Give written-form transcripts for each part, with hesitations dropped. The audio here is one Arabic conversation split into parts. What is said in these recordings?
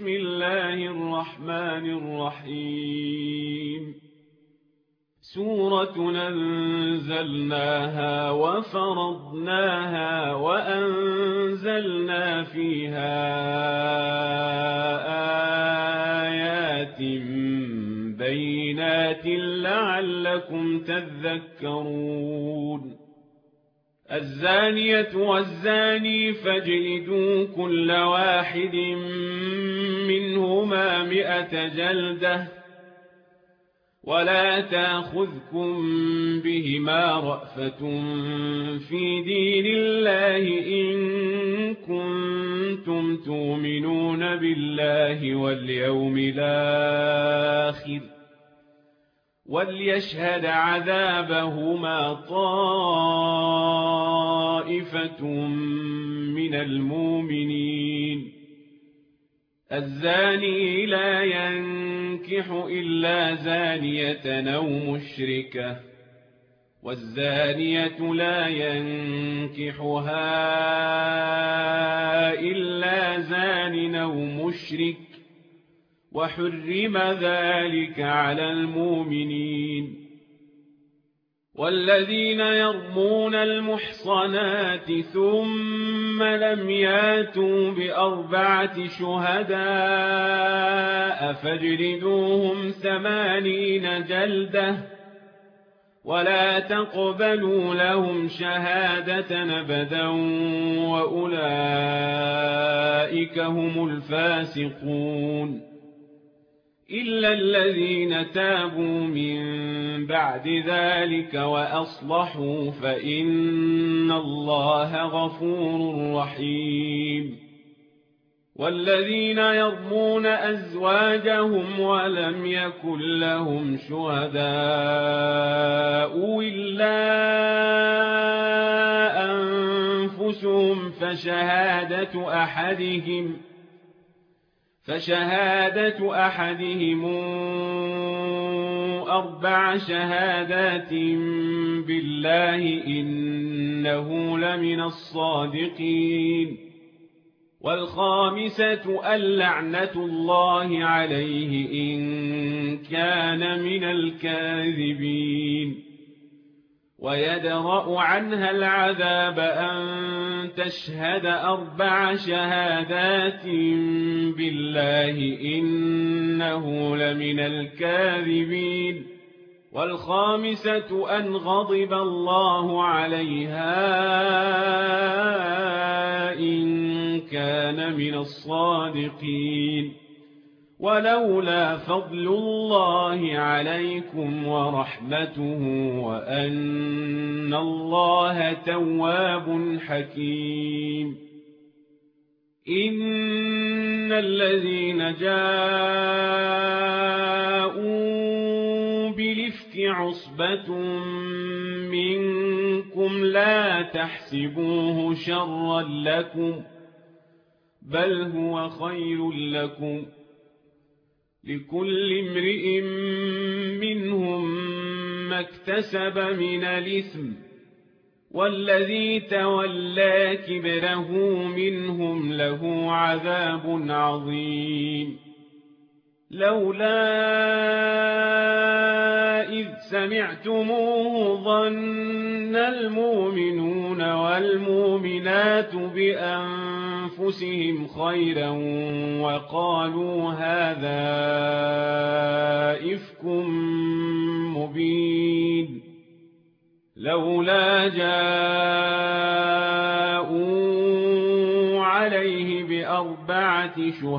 بسم الله الرحمن الرحيم سورة أنزلناها وفرضناها وأنزلنا فيها آيات بينات لعلكم تذكرون الزانية والزاني فاجلدوا كل واحد منهما 100 جلدة ولا تأخذكم بهما رأفة في دين الله إن كنتم تؤمنون بالله واليوم الآخر وليشهد عذابهما طائفة من المؤمنين الزاني لا ينكح إلا زانية أو مشركة والزانية لا ينكحها إلا زان أو مشرك وحرم ذلك على المؤمنين والذين يرمون المحصنات ثم لم ياتوا ب4 شهداء فاجلدوهم 80 جلدة ولا تقبلوا لهم شهادة أبدا وأولئك هم الفاسقون إلا الذين تابوا من بعد ذلك وأصلحوا فإن الله غفور رحيم والذين يرمون أزواجهم ولم يكن لهم شهداء إلا أنفسهم فشهادة أحدهم 4 شهادات بالله إنه لمن الصادقين والخامسة اللعنة الله عليه إن كان من الكاذبين ويدرأ عنها العذاب أن تشهد 4 شهادات بالله إنه لمن الكاذبين والخامسة أن غضب الله عليها إن كان من الصادقين ولولا فضل الله عليكم ورحمته وأن الله تواب حكيم إن الذين جاءوا بالإفك عصبة منكم لا تحسبوه شرا لكم بل هو خير لكم لكل امرئ منهم ما اكتسب من الإثم والذي تولى كبره منهم له عذاب عظيم لولا إذ سمعتموه ظن المؤمنون والمؤمنات بأنفسهم خيرا وقالوا هذا إفك مبين لولا جاءوا عليه ب4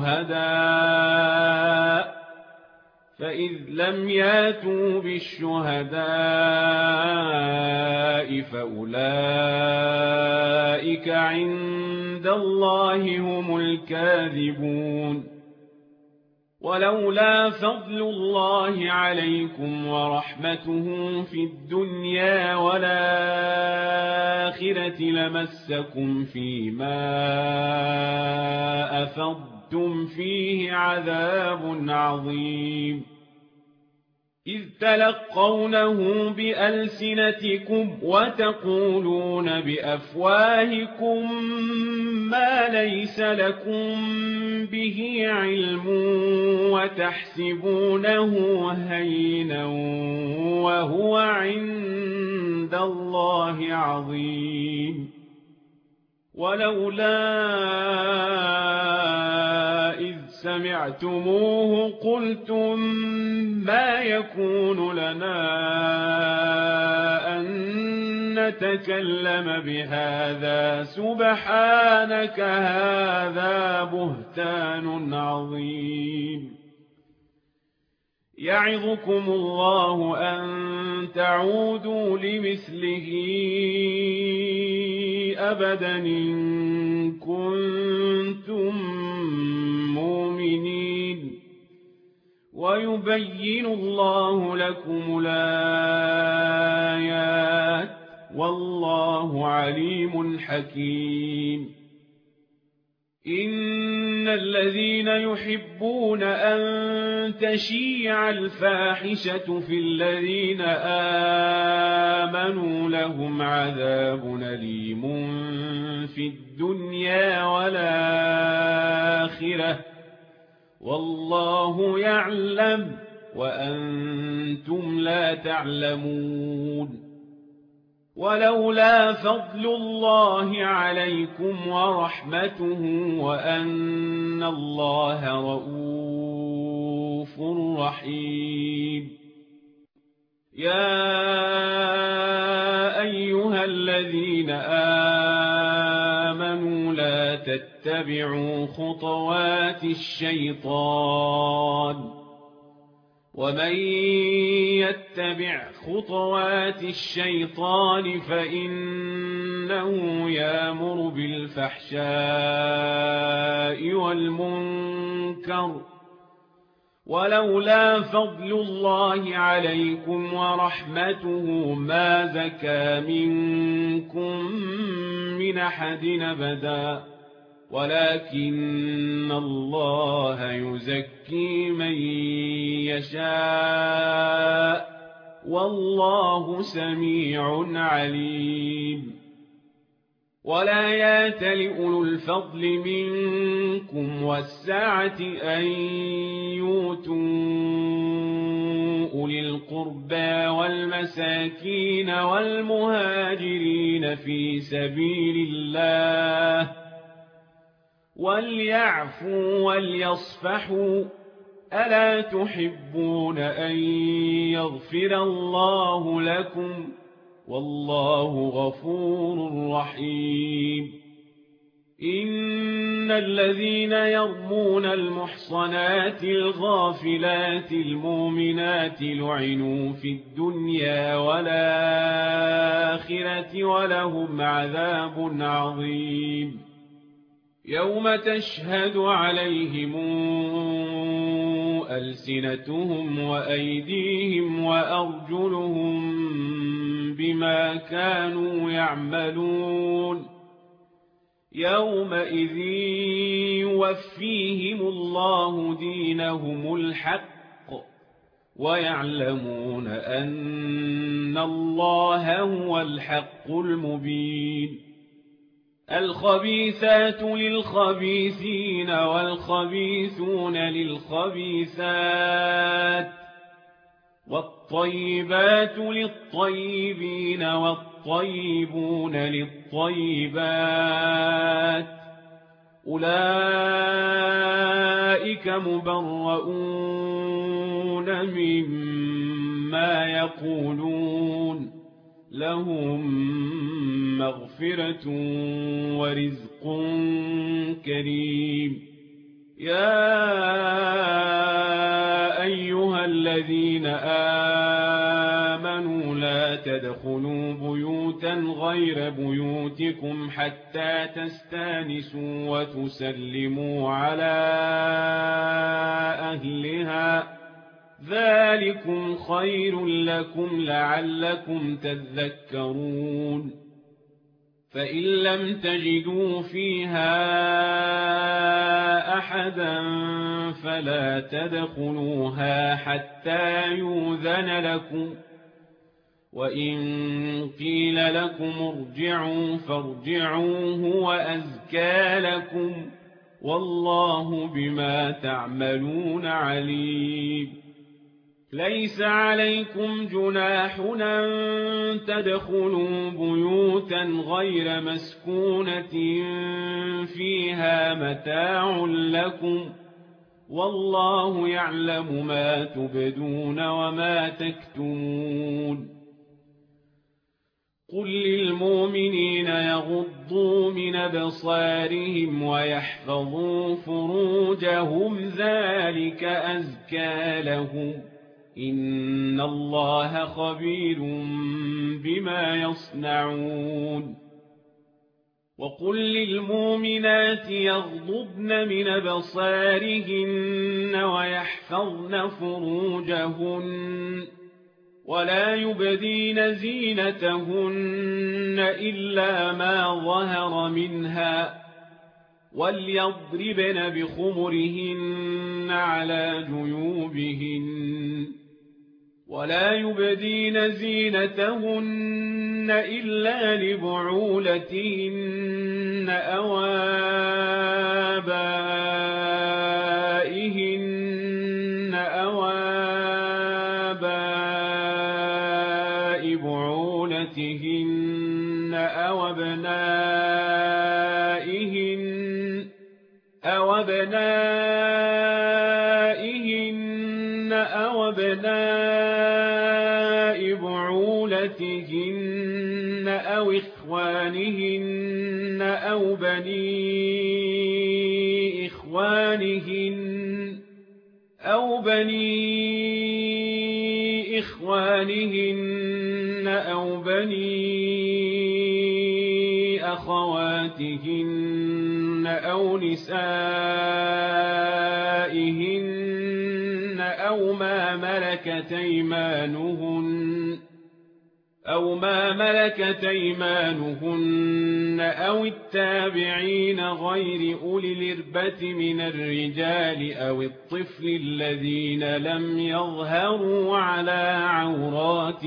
شهداء فإذ لم ياتوا بالشهداء فأولئك عند الله هم الكاذبون ولولا فضل الله عليكم ورحمته في الدنيا والآخرة لمسكم فيما أفضتم فيه عذاب عظيم إذ تلقونه بألسنتكم وتقولون بأفواهكم ما ليس لكم به علم وتحسبونه هينا وهو عند الله عظيم ولولا إذ سمعتموه قلتم ما يكون لنا أن نتكلم بهذا سبحانك هذا بهتان عظيم يعظكم الله أن تعودوا لمثله أبدا إن كنتم مؤمنين ويبين الله لكم الآيات والله عليم حكيم إن الذين يحبون أن تشيع الفاحشة في الذين آمنوا لهم عذاب أليم في الدنيا والآخرة والله يعلم وأنتم لا تعلمون ولولا فضل الله عليكم ورحمته وأن الله رؤوف رحيم يا أيها الذين آمنوا لا تتبعوا خطوات الشيطان ومن يتبع خطوات الشيطان فإنه يأمر بالفحشاء والمنكر ولولا فضل الله عليكم ورحمته ما زكى منكم من أحد أبدا ولكن الله يزكي من يشاء والله سميع عليم ولا يأتل أولو الفضل منكم والسعة أن يؤتوا أولي القربى والمساكين والمهاجرين في سبيل الله وليعفوا وليصفحوا ألا تحبون أن يغفر الله لكم والله غفور رحيم إن الذين يرمون المحصنات الغافلات المؤمنات لعنوا في الدنيا والآخرة ولهم عذاب عظيم يوم تشهد عليهم ألسنتهم وأيديهم وأرجلهم بما كانوا يعملون يومئذ يوفيهم الله دينهم الحق ويعلمون أن الله هو الحق المبين الخبيثات للخبيثين والخبيثون للخبيثات والطيبات للطيبين والطيبون للطيبات أولئك مبرؤون مما يقولون لهم مغفرة ورزق كريم يا أيها الذين آمنوا لا تدخلوا بيوتا غير بيوتكم حتى تستانسوا وتسلموا على أهلها ذلكم خير لكم لعلكم تذكرون فإن لم تجدوا فيها أحدا فلا تدخلوها حتى يؤذن لكم، وإن قيل لكم ارجعوا فارجعوا هو أزكى لكم، والله بما تعملون عليم. ليس عليكم جناح أن تدخلوا بيوتا غير مسكونة فيها متاع لكم، والله يعلم ما تبدون وما تكتمون. قل للمؤمنين يغضوا من أبصارهم ويحفظوا فروجهم ذلك أزكى لهم، إن الله خبير بما يصنعون. وقل للمؤمنات يغضضن من أبصارهن ويحفظن فروجهن ولا يبدين زينتهن إلا ما ظهر منها، وليضربن بخمرهن على جيوبهن، ولا يبدين زينتهن إلا لبعولتهن أو آبائهن أو آباء بعولتهن أو أبنائهن أو أبناء بعولتهن أو إخوانهن أو بني إخوانهن أو بني أخواتهن أو نسائهن أو ما ملكت أيمانهن أو التابعين غير أولي الإربة من الرجال أو الطفل الذين لم يظهروا على عورات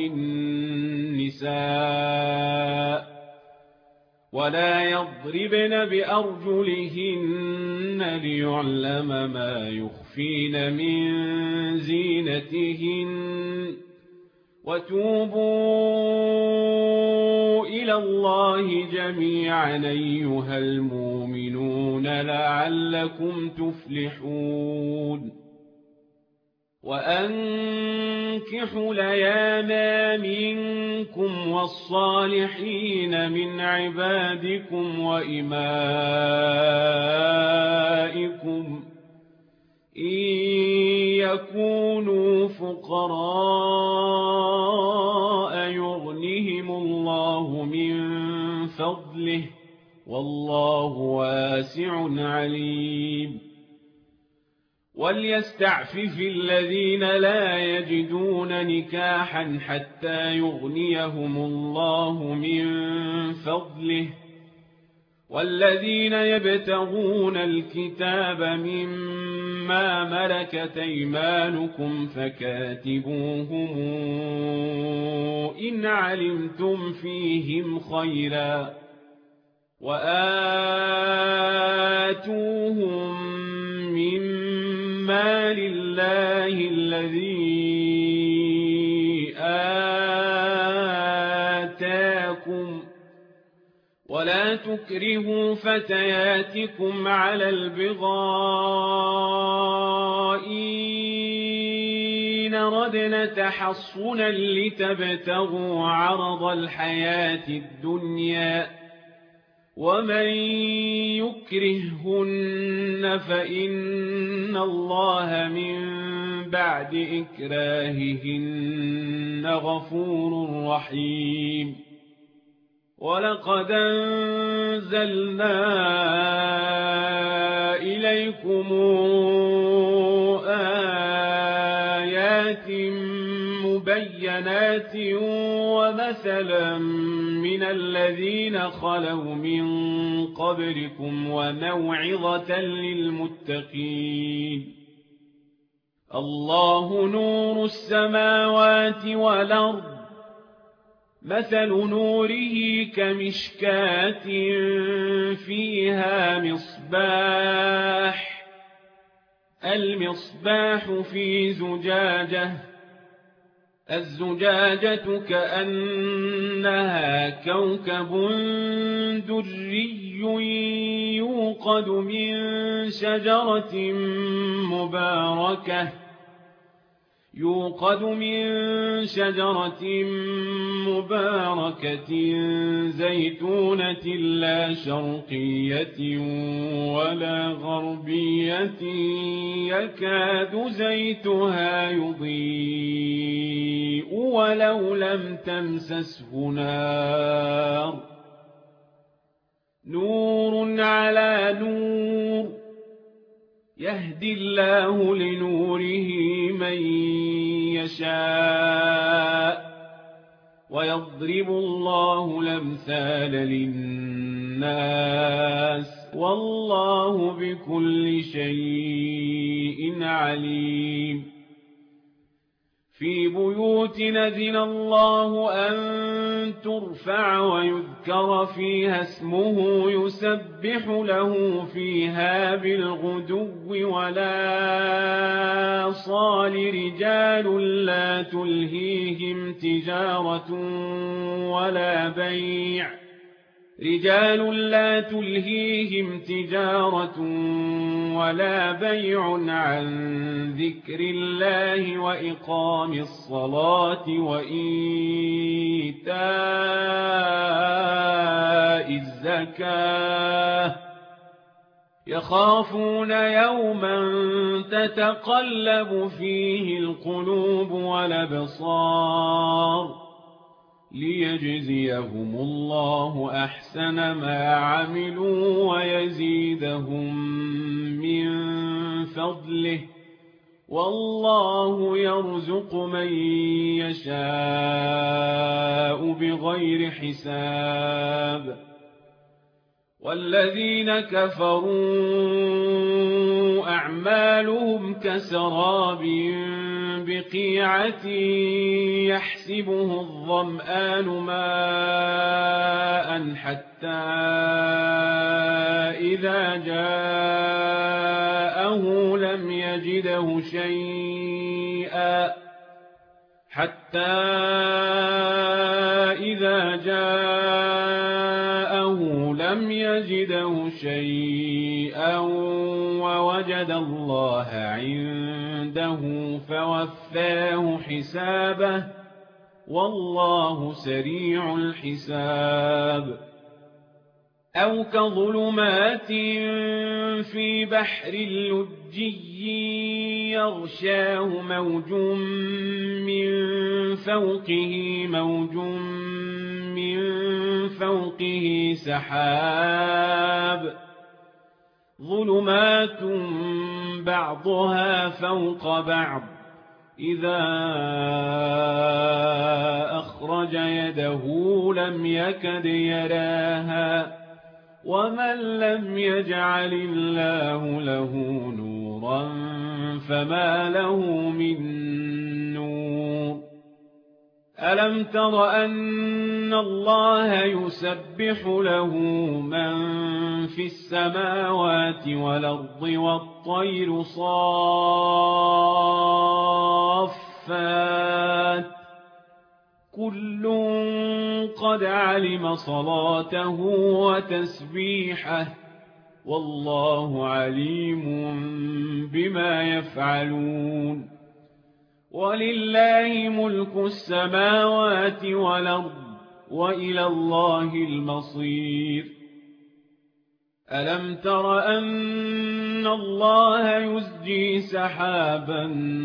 النساء، ولا يضربن بأرجلهن ليعلم ما يخفين من زينتهن، وتوبوا إلى الله جميعا أيها المؤمنون لعلكم تفلحون. وأنكحوا الأيام منكم والصالحين من عبادكم وإمائكم إن يكونوا فقراء يغنهم الله من فضله، والله واسع عليم. وليستعفف الذين لا يجدون نكاحا حتى يغنيهم الله من فضله، والذين يبتغون الكتاب مما ملكت أيمانكم فكاتبوهم إن علمتم فيهم خيرا، وآتوهم مما لله الذي آتاكم، ولا تكرهوا فتياتكم على البغاء إن ردن تحصنا لتبتغوا عرض الحياة الدنيا، ومن يكرههن فإن الله من بعد إكراههن غفور رحيم. ولقد أنزلنا إليكم آيات بينات ومثلا من الذين خلوا من قبلكم وموعظة للمتقين الله نور السماوات والأرض مثل نوره كمشكاة فيها مصباح المصباح في زجاجة الزجاجة كأنها كوكب دري يوقد من شجرة مباركة زيتونة لا شرقية ولا غربية يكاد زيتها يضيء ولو لم تمسسه نار نور على نور يهدي الله لنوره من يشاء ويضرب الله الأمثال للناس والله بكل شيء عليم في بيوت أذن الله أن ترفع ويذكر فيها اسمه يسبح له فيها بالغدو ولا صال رجال لا تلهيهم تجارة ولا بيع عن ذكر الله وإقام الصلاة وإيتاء الزكاة يخافون يوما تتقلب فيه القلوب والأبصار ليجزيهم الله أحسن ما عملوا ويزيدهم من فضله والله يرزق من يشاء بغير حساب والذين كفروا أعمالهم كسراب بقيعة يحسبه الظمآن ماء حتى إذا جاءه لم يجده شيئا ووجد الله عنده فوفاه حسابه والله سريع الحساب أو كظلمات في بحر لجي يغشاه موج من فوقه سحاب ظلمات بعضها فوق بعض إذا أخرج يده لم يكد يراها ومن لم يجعل الله له نورا فما له من نور ألم تر أن الله يسبح له من في السماوات والأرض والطير صافات كل قد علم صلاته وتسبيحه والله عليم بما يفعلون ولله ملك السماوات والأرض وإلى الله المصير ألم تر أن الله يزجي سحابا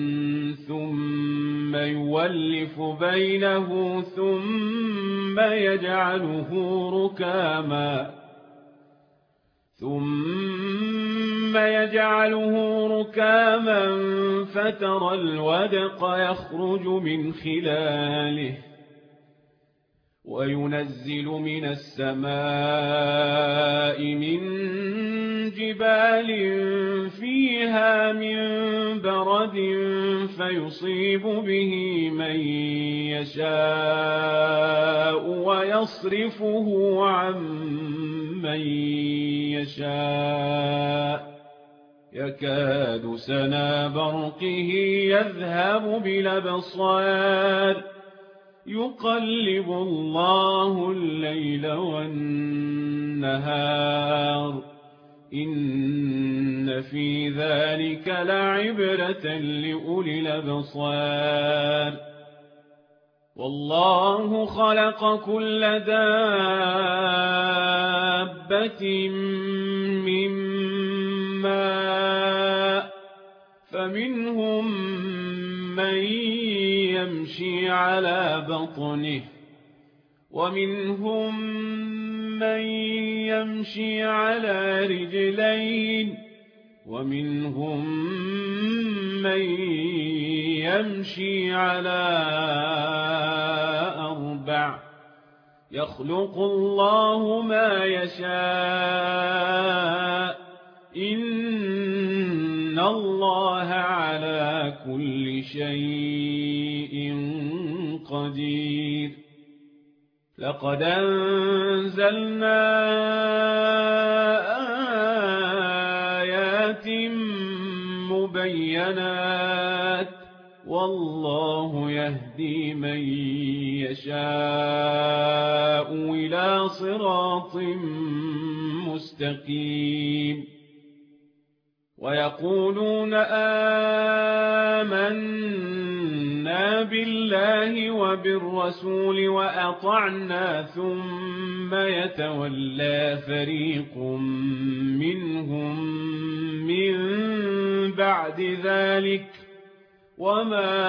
ثم يولف بينه ثم ثم يجعله ركاما فترى الودق يخرج من خلاله وينزل من السماء من جبال فيها من برد فيصيب به من يشاء ويصرفه عن من يشاء يكاد سنا برقه يذهب بالأبصار يقلب الله الليل والنهار إن في ذلك لعبرة لأولي الأبصار والله خلق كل دابة من ماء فمنهم من يمشي على بطنه ومنهم من يمشي على رجلين ومنهم من يمشي على أربع يخلق الله ما يشاء إن الله على كل شيء قدير لقد أنزلنا آيات مبينات والله يهدي من يشاء إلى صراط مستقيم ويقولون آمنا بالله وبالرسول وأطعنا ثم يتولى فريق منهم من بعد ذلك وما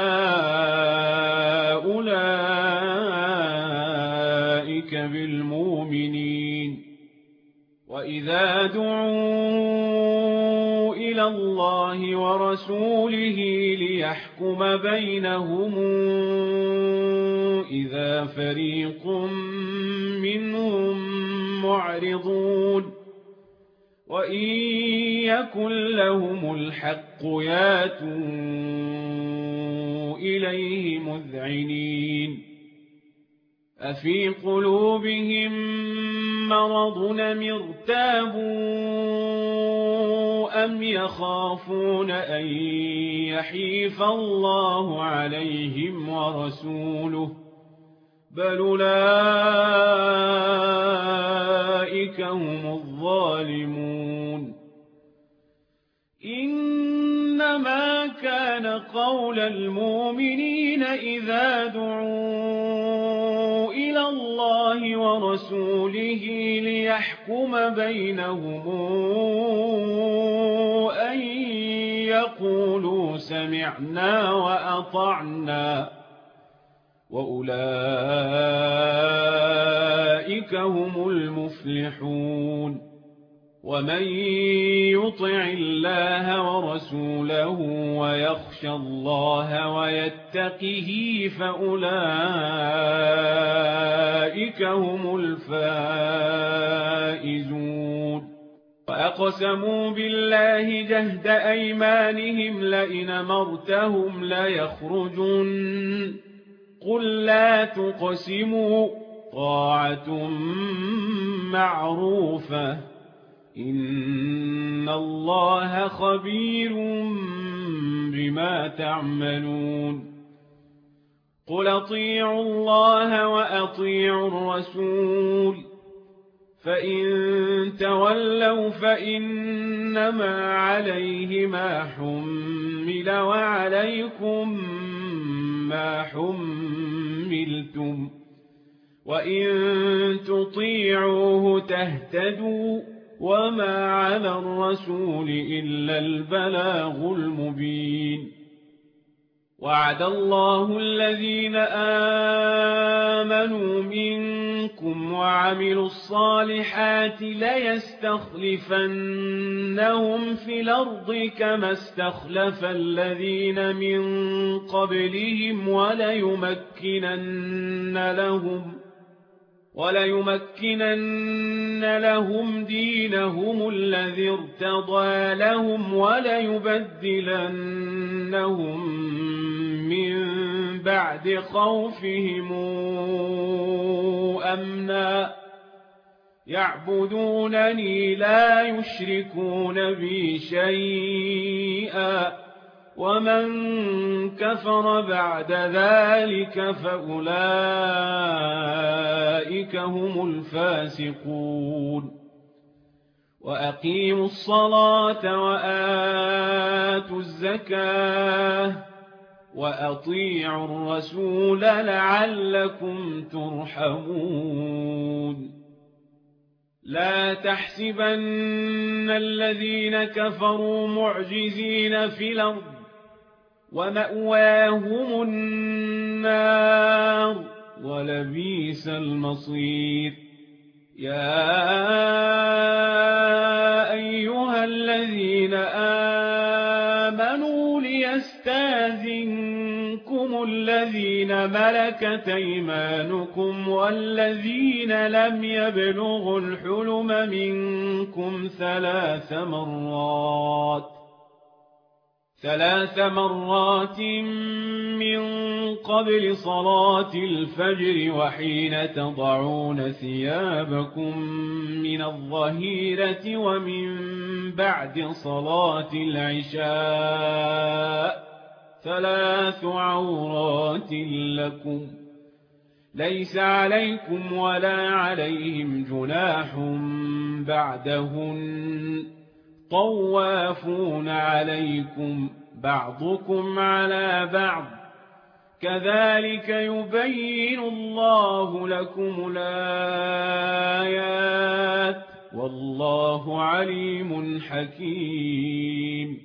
أولئك بالمؤمنين وإذا دعوا إلى الله ورسوله ليحكم بينهم إذا فريق منهم معرضون وإن يكن لهم الحق ياتوا إليه مذعنين أفي قلوبهم مرض أم ارتابوا أم يخافون أن يحيف الله عليهم ورسوله بل أولئك هم الظالمون إنما كان قول المؤمنين إذا دعوا إلى الله ورسوله ليحكم بينهم أن يقولوا سمعنا وأطعنا وأولئك هم المفلحون ومن يطع الله ورسوله ويخشى الله ويتقه فأولئك هم الفائزون وأقسموا بالله جهد أيمانهم لئن أمرتهم ليخرجن قل لا تقسموا طاعة معروفة إن الله خبير بما تعملون قل أطيعوا الله وأطيعوا الرسول فإن تولوا فإنما عليه ما حمل وعليكم ما حملتم وإن تطيعوه تهتدوا وما على الرسول إلا البلاغ المبين وعد الله الذين آمنوا منكم وعملوا الصالحات ليستخلفنهم في الأرض كما استخلف الذين من قبلهم وليمكنن لهم دينهم الذي ارتضى لهم وليبدلنهم من بعد خوفهم أمنا يعبدونني لا يشركون بي شيئا ومن كفر بعد ذلك فأولئك هم الفاسقون وأقيموا الصلاة وآتوا الزكاة وأطيعوا الرسول لعلكم ترحمون لا تحسبن الذين كفروا معجزين في الأرض ومأواهم النار ولبئس المصير يا أيها الذين آمنوا ليستأذنكم الذين ملكت أيمانكم والذين لم يبلغوا الحلم منكم ثلاث مرات من قبل صلاة الفجر وحين تضعون ثيابكم من الظهيرة ومن بعد صلاة العشاء 3 عورات لكم ليس عليكم ولا عليهم جناح بعدهن طوافون عليكم بعضكم على بعض كذلك يبين الله لكم الآيات والله عليم حكيم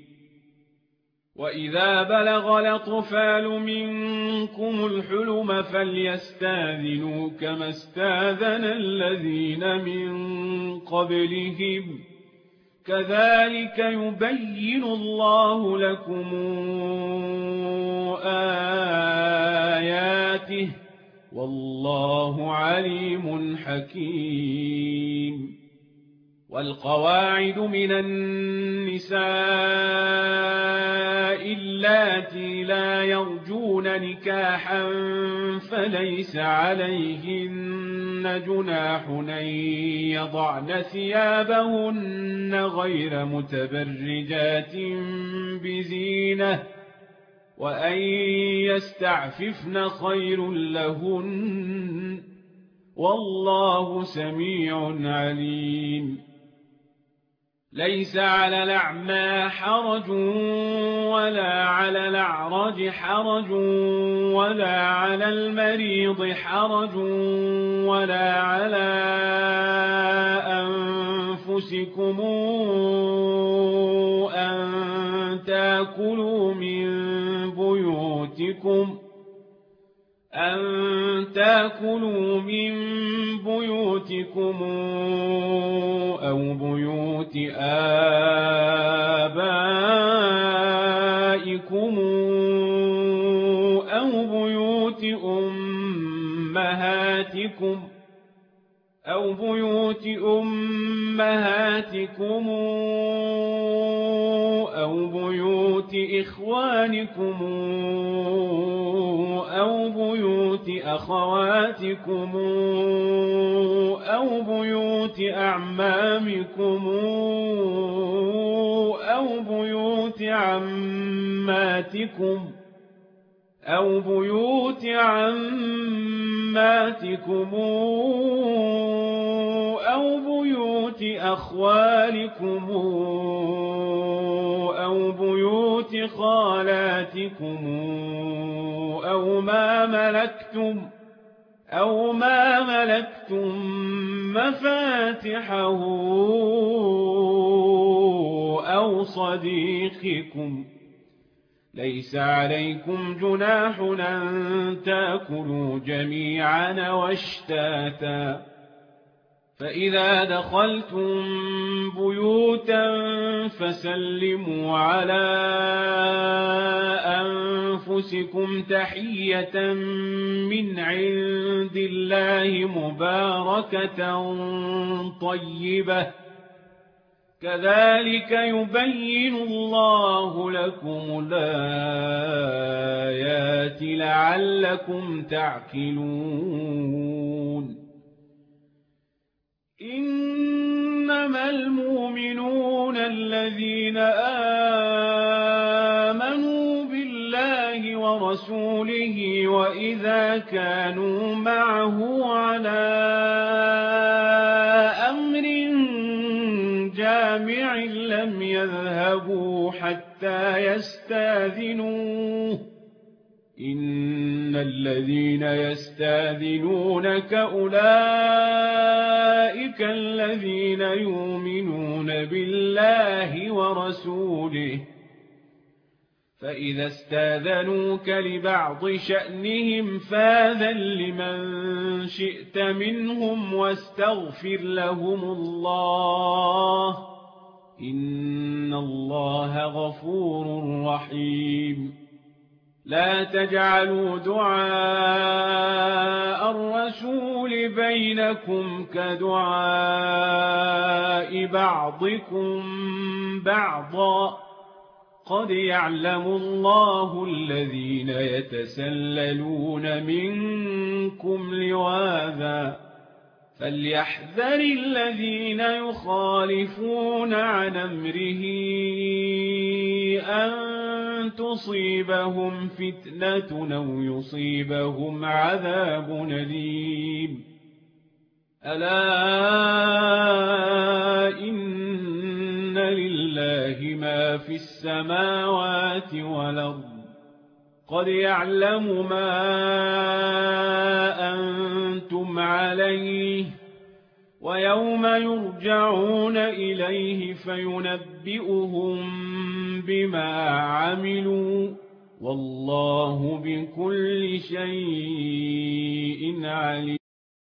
وإذا بلغ الأطفال منكم الحلم فليستأذنوا كما استأذن الذين من قبلهم كذلك يبين الله لكم آياته والله عليم حكيم والقواعد من النساء اللاتي لا يرجون نكاحا فليس عليهن جناح أن يضعن ثيابهن غير متبرجات بزينة وأن يستعففن خير لهن والله سميع عليم ليس على الأعمى حرج ولا على الأعرج حرج ولا على المريض حرج ولا على أنفسكم أن تأكلوا من بيوتكم أو بيوت آبائكم أو بيوت أمهاتكم أو بيوت إخوانكم أو بيوت أخواتكم أو بيوت أعمامكم أو بيوت عماتكم أو بيوت أو بيوت أخوالكم أو بيوت خالاتكم أو ما ملكتم مفاتحه أو صديقكم ليس عليكم جناح أن تأكلوا جميعا واشتاتا فإذا دخلتم بيوتا فسلموا على أنفسكم تحية من عند الله مباركة طيبة كذلك يبين الله لكم الآيات لعلكم تعقلون إنما المؤمنون الذين آمنوا بالله ورسوله وإذا كانوا معه على أمر جامع لم يذهبوا حتى يستاذنوه إن الذين يستاذنونك أولئك الذين يؤمنون بالله ورسوله فإذا استاذنوك لبعض شأنهم فاذن لمن شئت منهم واستغفر لهم الله إن الله غفور رحيم لا تجعلوا دعاء الرسول بينكم كدعاء بعضكم بعضا قد يعلم الله الذين يتسللون منكم لواذا فليحذر الذين يخالفون عن أمره أن تصيبهم فتنة أو يصيبهم عذاب أليم ألا إن لله ما في السماوات والأرض قد يعلم ما أنتم عليه ويوم يرجعون إليه فينبئهم بما عملوا والله بكل شيء عليم